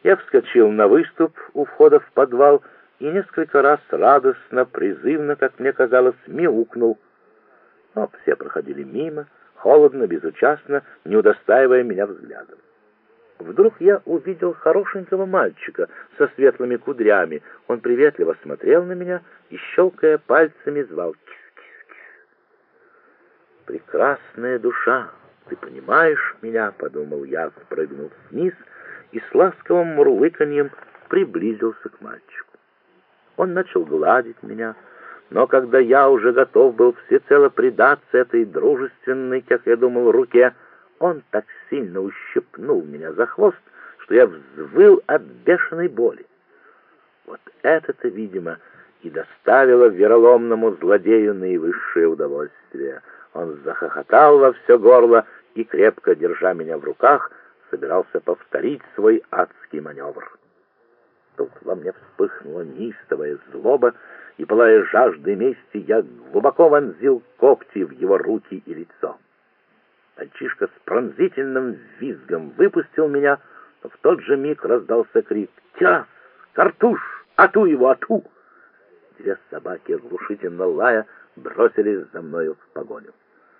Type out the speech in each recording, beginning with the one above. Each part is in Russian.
Я вскочил на выступ у входа в подвал и несколько раз радостно, призывно, как мне казалось, мяукнул. Но все проходили мимо, холодно, безучастно, не удостаивая меня взглядом. Вдруг я увидел хорошенького мальчика со светлыми кудрями. Он приветливо смотрел на меня и, щелкая пальцами, звал «Кис-кис-кис». «Прекрасная душа, ты понимаешь меня?» — подумал я, спрыгнув вниз и с ласковым мурлыканьем приблизился к мальчику. Он начал гладить меня, но когда я уже готов был всецело предаться этой дружественной, как я думал, руке, он так сильно ущипнул меня за хвост, что я взвыл от бешеной боли. Вот это-то, видимо, и доставило вероломному злодею наивысшее удовольствие. Он захохотал во все горло и, крепко держа меня в руках, собирался повторить свой адский маневр. Тут во мне вспыхнула неистовая злоба, и, пылая жаждой мести, я глубоко вонзил когти в его руки и лицо. Мальчишка с пронзительным визгом выпустил меня, но в тот же миг раздался крик «Тяс! Картуш! Ату его, ату!» Две собаки, оглушительно лая, бросились за мною в погоню.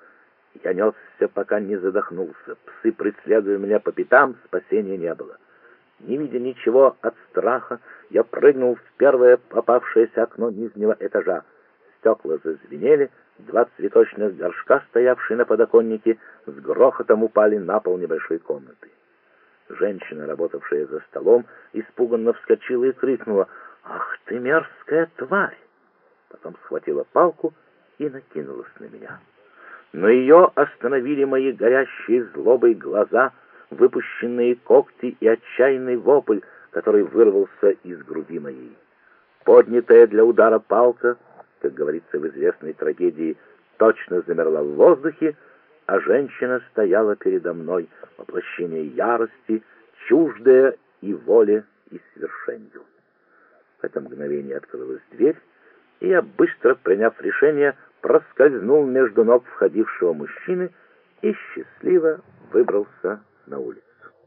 Я несся, пока не задохнулся. Псы, преследуя меня по пятам, спасения не было. Не видя ничего от страха, я прыгнул в первое попавшееся окно нижнего этажа. Стекла зазвенели, два цветочных горшка, стоявшие на подоконнике, с грохотом упали на пол небольшой комнаты. Женщина, работавшая за столом, испуганно вскочила и крикнула: «Ах ты, мерзкая тварь!» Потом схватила палку и накинулась на меня. Но ее остановили мои горящие злобой глаза, выпущенные когти и отчаянный вопль, который вырвался из груди моей. Поднятая для удара палка, как говорится в известной трагедии, точно замерла в воздухе, а женщина стояла передо мной, воплощение ярости, чуждая и воле, и свершению. В это мгновение открылась дверь, и я, быстро приняв решение, проскользнул между ног входившего мужчины и счастливо выбрался на улицу.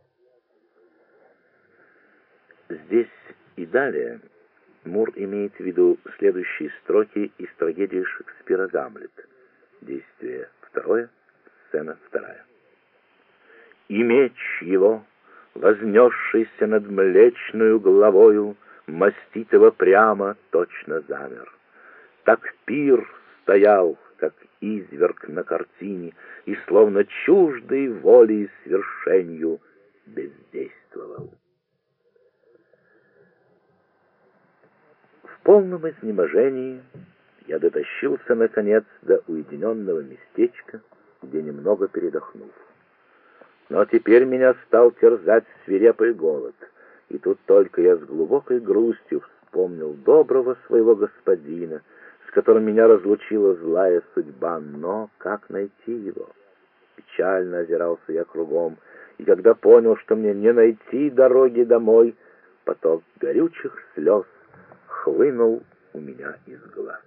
Здесь и далее Мур имеет в виду следующие строки из трагедии Шекспира «Гамлет». Действие второе, сцена вторая. «И меч его, вознесшийся над млечную головою, маститого прямо точно замер. Так пир стоял, как изверг на картине, и словно чуждой волей свершенью бездействовал». В полном изнеможении я дотащился, наконец, до уединенного местечка, где немного передохнул. Но теперь меня стал терзать свирепый голод, и тут только я с глубокой грустью вспомнил доброго своего господина, с которым меня разлучила злая судьба, но как найти его? Печально озирался я кругом, и когда понял, что мне не найти дороги домой, поток горючих слез хлынул у меня из глаз.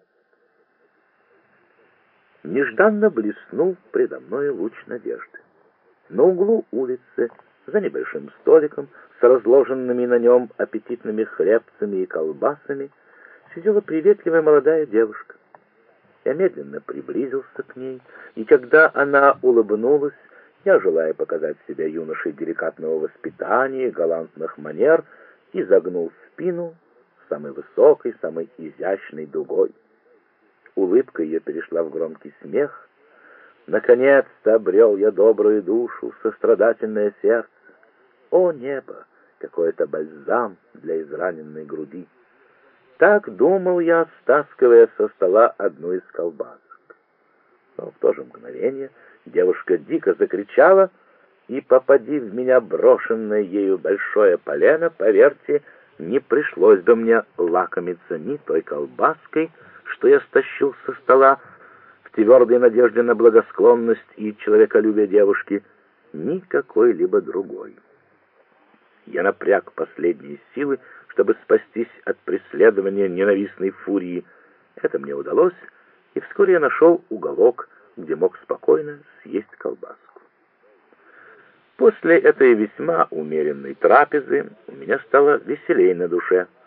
Нежданно блеснул предо мной луч надежды. На углу улицы, за небольшим столиком с разложенными на нем аппетитными хлебцами и колбасами, сидела приветливая молодая девушка. Я медленно приблизился к ней, и когда она улыбнулась, я, желая показать себя юношей деликатного воспитания, галантных манер, изогнул спину самой высокой, самой изящной дугой. Улыбка ее перешла в громкий смех. Наконец-то обрел я добрую душу, сострадательное сердце. О небо! Какой-то бальзам для израненной груди. Так думал я, стаскивая со стола одну из колбасок. Но в то же мгновение девушка дико закричала, и, попади в меня брошенное ею большое полено, поверьте, не пришлось бы мне лакомиться ни той колбаской, что я стащил со стола, в твердой надежде на благосклонность и человеколюбие девушки, ни какой-либо другой. Я напряг последние силы, чтобы спастись от преследования ненавистной фурии. Это мне удалось, и вскоре я нашел уголок, где мог спокойно съесть колбаску. После этой весьма умеренной трапезы у меня стало веселей на душе.